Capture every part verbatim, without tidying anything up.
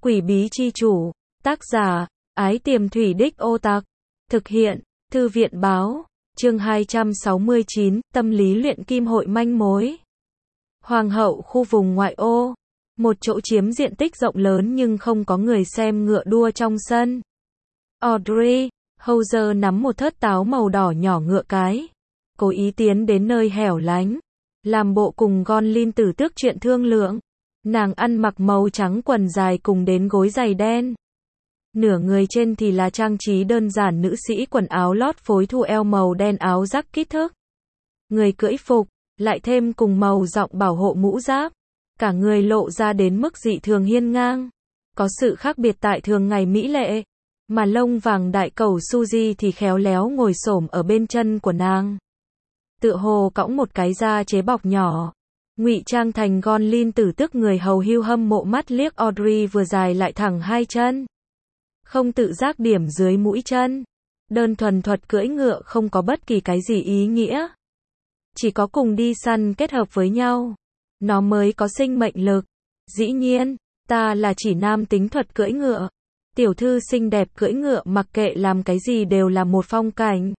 Quỷ bí chi chủ, tác giả, Ái Tiềm Thủy Đích Ô Tặc, thực hiện, Thư viện báo, chương hai trăm sáu mươi chín, tâm lý luyện kim hội manh mối. Hoàng hậu khu vùng ngoại ô, một chỗ chiếm diện tích rộng lớn nhưng không có người xem ngựa đua trong sân. Audrey Hauser nắm một thớt táo màu đỏ nhỏ ngựa cái, cố ý tiến đến nơi hẻo lánh, làm bộ cùng Gonlin tử tước chuyện thương lượng. Nàng ăn mặc màu trắng quần dài cùng đến gối giày đen. Nửa người trên thì là trang trí đơn giản nữ sĩ quần áo lót phối thu eo màu đen áo rắc kích thước. Người cưỡi phục, lại thêm cùng màu giọng bảo hộ mũ giáp. Cả người lộ ra đến mức dị thường hiên ngang. Có sự khác biệt tại thường ngày mỹ lệ. Mà lông vàng đại cầu Suzy thì khéo léo ngồi xổm ở bên chân của nàng. Tựa hồ cõng một cái da chế bọc nhỏ. Ngụy trang thành Gonlin tử tước, người hầu hưu hâm mộ mắt liếc Audrey vừa dài lại thẳng hai chân. Không tự giác điểm dưới mũi chân. Đơn thuần thuật cưỡi ngựa không có bất kỳ cái gì ý nghĩa. Chỉ có cùng đi săn kết hợp với nhau. Nó mới có sinh mệnh lực. Dĩ nhiên, ta là chỉ nam tính thuật cưỡi ngựa. Tiểu thư xinh đẹp cưỡi ngựa mặc kệ làm cái gì đều là một phong cảnh.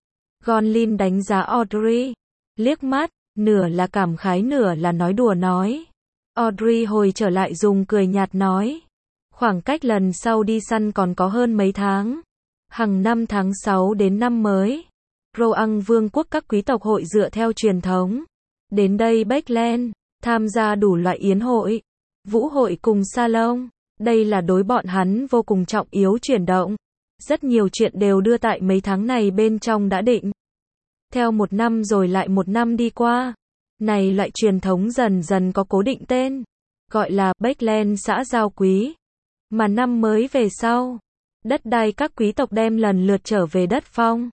Gonlin đánh giá Audrey. Liếc mắt. Nửa là cảm khái nửa là nói đùa nói. Audrey hồi trở lại dùng cười nhạt nói. Khoảng cách lần sau đi săn còn có hơn mấy tháng. Hằng năm tháng sáu đến năm mới. Roang vương quốc các quý tộc hội dựa theo truyền thống. Đến đây Beckland, tham gia đủ loại yến hội, vũ hội cùng salon. Đây là đối bọn hắn vô cùng trọng yếu chuyển động. Rất nhiều chuyện đều đưa tại mấy tháng này bên trong đã định. Theo một năm rồi lại một năm đi qua, này loại truyền thống dần dần có cố định tên, gọi là Beckland xã giao quý. Mà năm mới về sau, đất đai các quý tộc đem lần lượt trở về đất phong.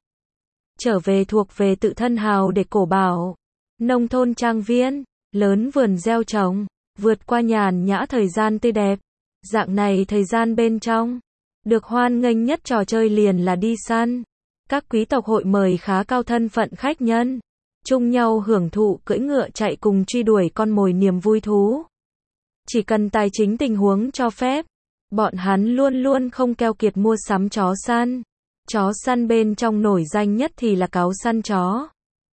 Trở về thuộc về tự thân hào để cổ bảo. Nông thôn trang viên, lớn vườn gieo trồng, vượt qua nhàn nhã thời gian tươi đẹp. Dạng này thời gian bên trong, được hoan nghênh nhất trò chơi liền là đi săn. Các quý tộc hội mời khá cao thân phận khách nhân, chung nhau hưởng thụ cưỡi ngựa chạy cùng truy đuổi con mồi niềm vui thú. Chỉ cần tài chính tình huống cho phép, bọn hắn luôn luôn không keo kiệt mua sắm chó săn. Chó săn bên trong nổi danh nhất thì là cáo săn chó.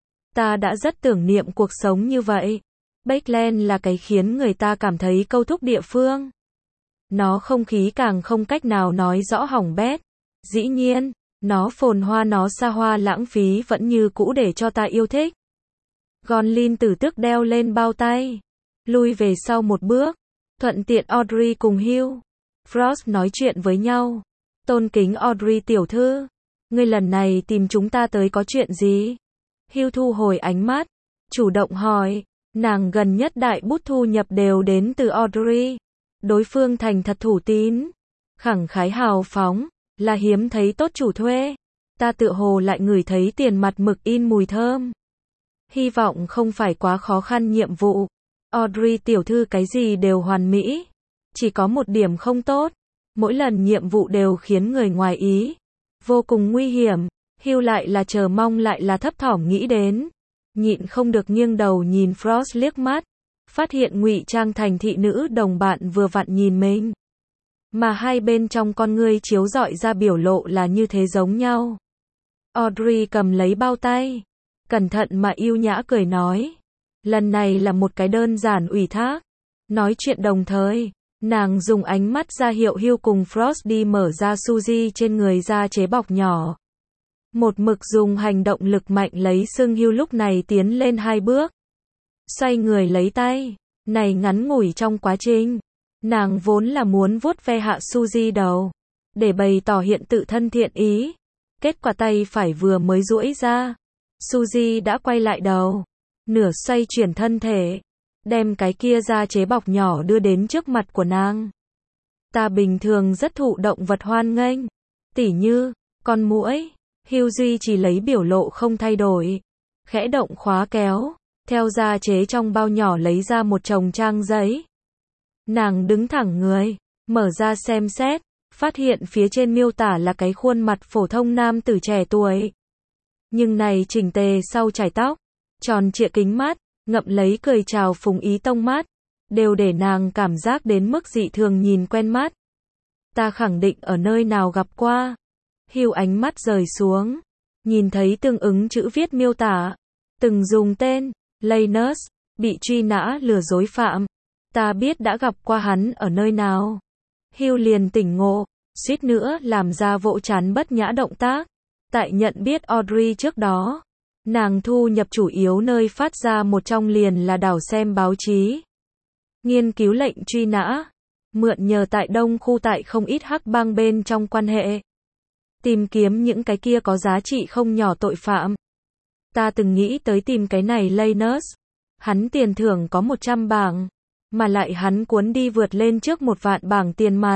Ta đã rất tưởng niệm cuộc sống như vậy. Beckland là cái khiến người ta cảm thấy câu thúc địa phương. Nó không khí càng không cách nào nói rõ hỏng bét. Dĩ nhiên, nó phồn hoa nó xa hoa lãng phí vẫn như cũ để cho ta yêu thích. Gonlin tử tước đeo lên bao tay, lui về sau một bước, thuận tiện Audrey cùng Hugh Frost nói chuyện với nhau. Tôn kính Audrey tiểu thư, ngươi lần này tìm chúng ta tới có chuyện gì? Hugh thu hồi ánh mắt, chủ động hỏi. Nàng gần nhất đại bút thu nhập đều đến từ Audrey. Đối phương thành thật thủ tín, khẳng khái hào phóng, là hiếm thấy tốt chủ thuê. Ta tựa hồ lại ngửi thấy tiền mặt mực in mùi thơm. Hy vọng không phải quá khó khăn nhiệm vụ. Audrey tiểu thư cái gì đều hoàn mỹ. Chỉ có một điểm không tốt. Mỗi lần nhiệm vụ đều khiến người ngoài ý. Vô cùng nguy hiểm. Hugh lại là chờ mong lại là thấp thỏm nghĩ đến. Nhịn không được nghiêng đầu nhìn Frost liếc mắt. Phát hiện ngụy trang thành thị nữ đồng bạn vừa vặn nhìn mình. Mà hai bên trong con ngươi chiếu rọi ra biểu lộ là như thế giống nhau. Audrey cầm lấy bao tay, cẩn thận mà yêu nhã cười nói. Lần này là một cái đơn giản ủy thác. Nói chuyện đồng thời, nàng dùng ánh mắt ra hiệu Hugh cùng Frost đi mở ra Suzy trên người da chế bọc nhỏ. Một mực dùng hành động lực mạnh lấy xưng Hugh lúc này tiến lên hai bước. Xoay người lấy tay, này ngắn ngủi trong quá trình. Nàng vốn là muốn vuốt ve hạ Suzy đầu, để bày tỏ hiện tự thân thiện ý. Kết quả tay phải vừa mới duỗi ra, Suzy đã quay lại đầu, nửa xoay chuyển thân thể, đem cái kia da chế bọc nhỏ đưa đến trước mặt của nàng. Ta bình thường rất thụ động vật hoan nghênh, tỉ như, con muỗi. Hugh duy chỉ lấy biểu lộ không thay đổi, khẽ động khóa kéo, theo da chế trong bao nhỏ lấy ra một chồng trang giấy. Nàng đứng thẳng người, mở ra xem xét, phát hiện phía trên miêu tả là cái khuôn mặt phổ thông nam tử trẻ tuổi. Nhưng này chỉnh tề sau chải tóc, tròn trịa kính mắt, ngậm lấy cười chào phúng ý tông mắt, đều để nàng cảm giác đến mức dị thường nhìn quen mắt. Ta khẳng định ở nơi nào gặp qua. Hugh ánh mắt rời xuống, nhìn thấy tương ứng chữ viết miêu tả, từng dùng tên, Lanus, bị truy nã lừa dối phạm. Ta biết đã gặp qua hắn ở nơi nào. Hugh liền tỉnh ngộ, suýt nữa làm ra vỗ chán bất nhã động tác. Tại nhận biết Audrey trước đó, nàng thu nhập chủ yếu nơi phát ra một trong liền là đảo xem báo chí, nghiên cứu lệnh truy nã, mượn nhờ tại đông khu tại không ít hắc bang bên trong quan hệ, tìm kiếm những cái kia có giá trị không nhỏ tội phạm. Ta từng nghĩ tới tìm cái này Lanus, hắn tiền thưởng có một trăm bảng, mà lại hắn cuốn đi vượt lên trước một vạn bảng tiền mặt.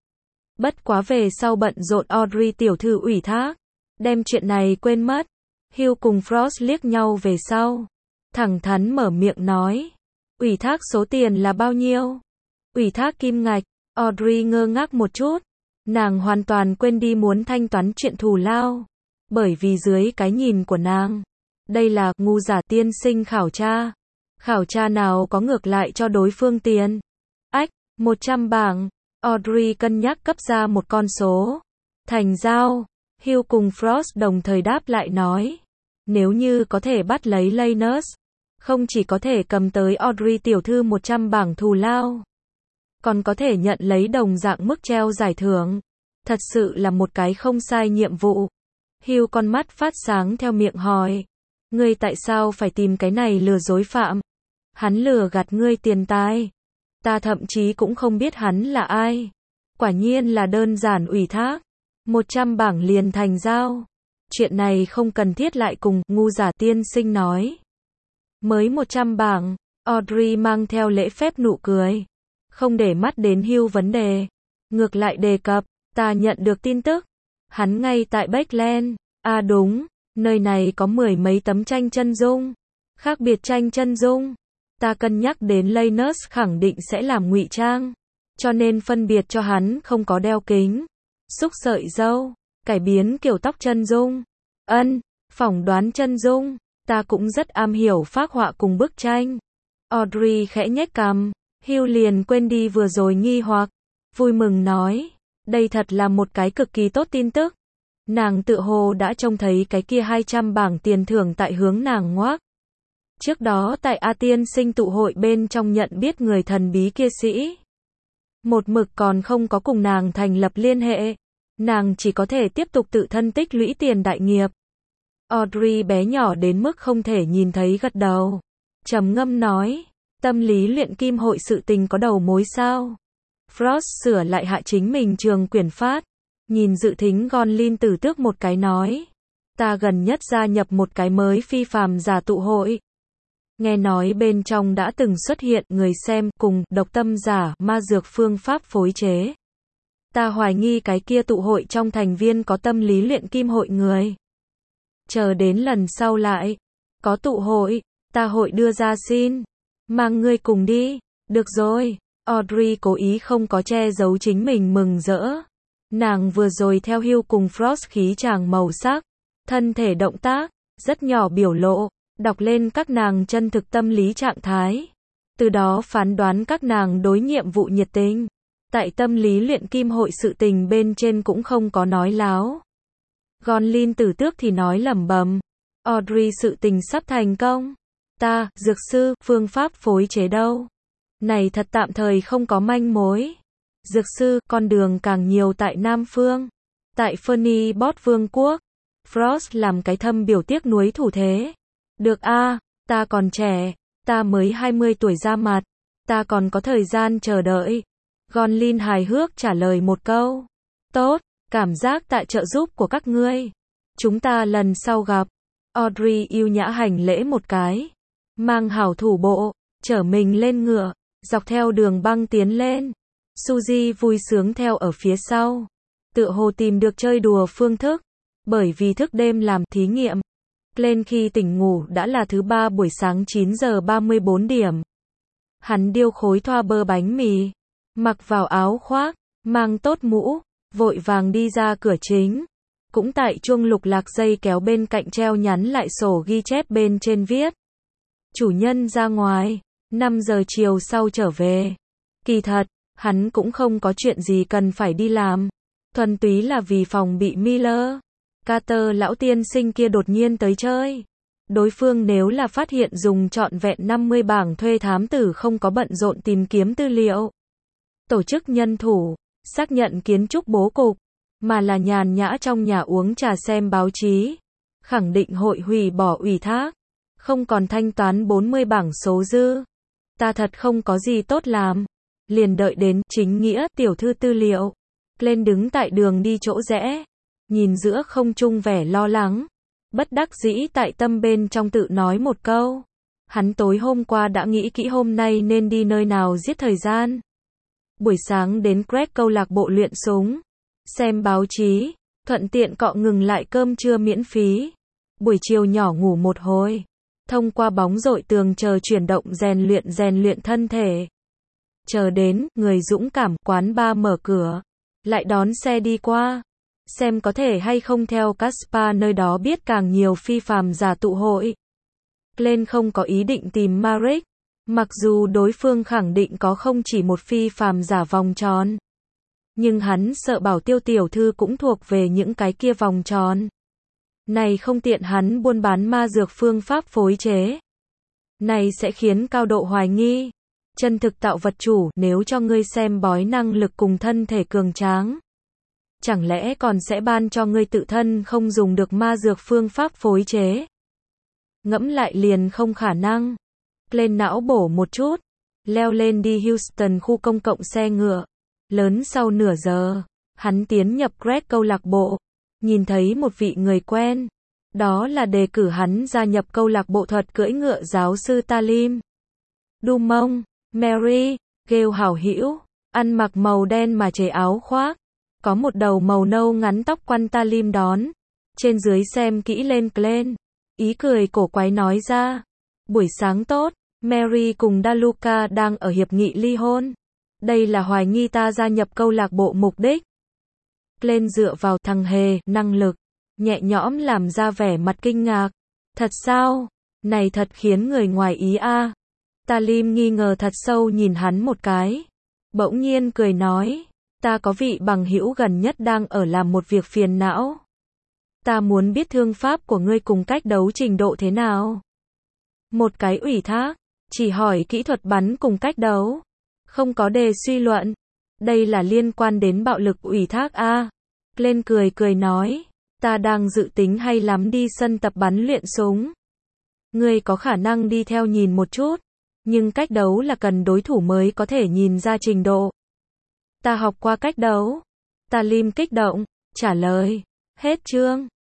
Bất quá về sau bận rộn Audrey tiểu thư ủy thác, đem chuyện này quên mất. Hugh cùng Frost liếc nhau về sau, thẳng thắn mở miệng nói, ủy thác số tiền là bao nhiêu? Ủy thác kim ngạch. Audrey ngơ ngác một chút, nàng hoàn toàn quên đi muốn thanh toán chuyện thù lao, bởi vì dưới cái nhìn của nàng, đây là ngu giả tiên sinh khảo tra. Khảo tra nào có ngược lại cho đối phương tiền? Ách, một trăm bảng. Audrey cân nhắc cấp ra một con số. Thành giao. Hugh cùng Frost đồng thời đáp lại nói, nếu như có thể bắt lấy Lanus, không chỉ có thể cầm tới Audrey tiểu thư một trăm bảng thù lao, còn có thể nhận lấy đồng dạng mức treo giải thưởng. Thật sự là một cái không sai nhiệm vụ. Hugh con mắt phát sáng theo miệng hỏi, ngươi tại sao phải tìm cái này lừa dối phạm? Hắn lừa gạt ngươi tiền tài. Ta thậm chí cũng không biết hắn là ai. Quả nhiên là đơn giản ủy thác. một trăm bảng liền thành giao. Chuyện này không cần thiết lại cùng ngu giả tiên sinh nói. Mới một trăm bảng. Audrey mang theo lễ phép nụ cười, không để mắt đến Hugh vấn đề, ngược lại đề cập, ta nhận được tin tức, hắn ngay tại Backland. À đúng, nơi này có mười mấy tấm tranh chân dung, khác biệt tranh chân dung. Ta cân nhắc đến Lanus khẳng định sẽ làm ngụy trang, cho nên phân biệt cho hắn không có đeo kính, xúc sợi râu, cải biến kiểu tóc chân dung. Ân, phỏng đoán chân dung, ta cũng rất am hiểu phác họa cùng bức tranh. Audrey khẽ nhếch cằm, Hugh liền quên đi vừa rồi nghi hoặc, vui mừng nói, đây thật là một cái cực kỳ tốt tin tức. Nàng tự hồ đã trông thấy cái kia hai trăm bảng tiền thưởng tại hướng nàng ngoác. Trước đó tại A Tiên sinh tụ hội bên trong nhận biết người thần bí kia sĩ, một mực còn không có cùng nàng thành lập liên hệ, nàng chỉ có thể tiếp tục tự thân tích lũy tiền đại nghiệp. Audrey bé nhỏ đến mức không thể nhìn thấy gật đầu, trầm ngâm nói, tâm lý luyện kim hội sự tình có đầu mối sao? Frost sửa lại hạ chính mình trường quyển phát, nhìn dự thính Gonlin tử tước một cái nói, ta gần nhất gia nhập một cái mới phi phàm giả tụ hội. Nghe nói bên trong đã từng xuất hiện người xem cùng độc tâm giả ma dược phương pháp phối chế. Ta hoài nghi cái kia tụ hội trong thành viên có tâm lý luyện kim hội người. Chờ đến lần sau lại có tụ hội, ta hội đưa ra xin, mang ngươi cùng đi. Được rồi. Audrey cố ý không có che giấu chính mình mừng rỡ. Nàng vừa rồi theo Hugh cùng Frost khí chàng màu sắc, thân thể động tác, rất nhỏ biểu lộ, đọc lên các nàng chân thực tâm lý trạng thái. Từ đó phán đoán các nàng đối nhiệm vụ nhiệt tình. Tại tâm lý luyện kim hội sự tình bên trên cũng không có nói láo. Gonlin tử tước thì nói lẩm bẩm, Audrey sự tình sắp thành công. Ta, dược sư, phương pháp phối chế đâu? Này thật tạm thời không có manh mối. Dược sư, con đường càng nhiều tại Nam Phương. Tại Fernybot Vương quốc. Frost làm cái thâm biểu tiếc nuối thủ thế. Được a, à, ta còn trẻ, ta mới hai mươi tuổi ra mặt, ta còn có thời gian chờ đợi. Gonlin hài hước trả lời một câu. Tốt, cảm giác tại trợ giúp của các ngươi. Chúng ta lần sau gặp. Audrey yêu nhã hành lễ một cái, mang hảo thủ bộ, chở mình lên ngựa, dọc theo đường băng tiến lên. Suzy vui sướng theo ở phía sau, tựa hồ tìm được chơi đùa phương thức, bởi vì thức đêm làm thí nghiệm. Lên khi tỉnh ngủ đã là thứ ba buổi sáng chín giờ ba mươi bốn điểm. Hắn điêu khối thoa bơ bánh mì, mặc vào áo khoác, mang tốt mũ, vội vàng đi ra cửa chính. Cũng tại chuông lục lạc dây kéo bên cạnh treo nhắn lại sổ ghi chép bên trên viết. Chủ nhân ra ngoài, năm giờ chiều sau trở về. Kỳ thật, Hắn cũng không có chuyện gì cần phải đi làm. Thuần túy là vì phòng bị Miller Carter lão tiên sinh kia đột nhiên tới chơi. Đối phương nếu là phát hiện dùng trọn vẹn năm mươi bảng thuê thám tử không có bận rộn tìm kiếm tư liệu, tổ chức nhân thủ, xác nhận kiến trúc bố cục, mà là nhàn nhã trong nhà uống trà xem báo chí, khẳng định hội hủy bỏ ủy thác, không còn thanh toán bốn mươi bảng số dư. Ta thật không có gì tốt làm. Liền đợi đến chính nghĩa tiểu thư tư liệu. Lên đứng tại đường đi chỗ rẽ, nhìn giữa không trung vẻ lo lắng, bất đắc dĩ tại tâm bên trong tự nói một câu. Hắn tối hôm qua đã nghĩ kỹ hôm nay nên đi nơi nào giết thời gian. Buổi sáng đến Greg câu lạc bộ luyện súng, xem báo chí, thuận tiện cọ ngừng lại cơm trưa miễn phí. Buổi chiều nhỏ ngủ một hồi, thông qua bóng rội tường chờ chuyển động rèn luyện rèn luyện thân thể. Chờ đến, người dũng cảm, quán bar mở cửa, lại đón xe đi qua, xem có thể hay không theo Caspar nơi đó biết càng nhiều phi phàm giả tụ hội. Lên không có ý định tìm Marek, mặc dù đối phương khẳng định có không chỉ một phi phàm giả vòng tròn. Nhưng hắn sợ bảo Tiêu tiểu thư cũng thuộc về những cái kia vòng tròn. Này không tiện hắn buôn bán ma dược phương pháp phối chế. Này sẽ khiến cao độ hoài nghi. Chân thực tạo vật chủ, nếu cho ngươi xem bói năng lực cùng thân thể cường tráng, chẳng lẽ còn sẽ ban cho ngươi tự thân không dùng được ma dược phương pháp phối chế? Ngẫm lại liền không khả năng. Lên não bổ một chút, leo lên đi Houston khu công cộng xe ngựa. Lớn sau nửa giờ, hắn tiến nhập Greg câu lạc bộ, nhìn thấy một vị người quen. Đó là đề cử hắn gia nhập câu lạc bộ thuật cưỡi ngựa giáo sư Talim Dumont. Mary, kêu hảo hữu, ăn mặc màu đen mà chế áo khoác, có một đầu màu nâu ngắn tóc quăn Talim đón. Trên dưới xem kỹ lên Glenn, ý cười cổ quái nói ra. Buổi sáng tốt, Mary cùng Daluka đang ở hiệp nghị ly hôn. Đây là hoài nghi ta gia nhập câu lạc bộ mục đích. Glenn dựa vào thằng hề, năng lực, nhẹ nhõm làm ra vẻ mặt kinh ngạc. Thật sao? Này thật khiến người ngoài ý a. À. Talim nghi ngờ thật sâu nhìn hắn một cái. Bỗng nhiên cười nói. Ta có vị bằng hữu gần nhất đang ở làm một việc phiền não. Ta muốn biết thương pháp của ngươi cùng cách đấu trình độ thế nào. Một cái ủy thác, chỉ hỏi kỹ thuật bắn cùng cách đấu. Không có đề suy luận. Đây là liên quan đến bạo lực ủy thác a. À. Lên cười cười nói. Ta đang dự tính hay lắm đi sân tập bắn luyện súng. Ngươi có khả năng đi theo nhìn một chút. Nhưng cách đấu là cần đối thủ mới có thể nhìn ra trình độ. Ta học qua cách đấu. Talim kích động, trả lời. Hết chương.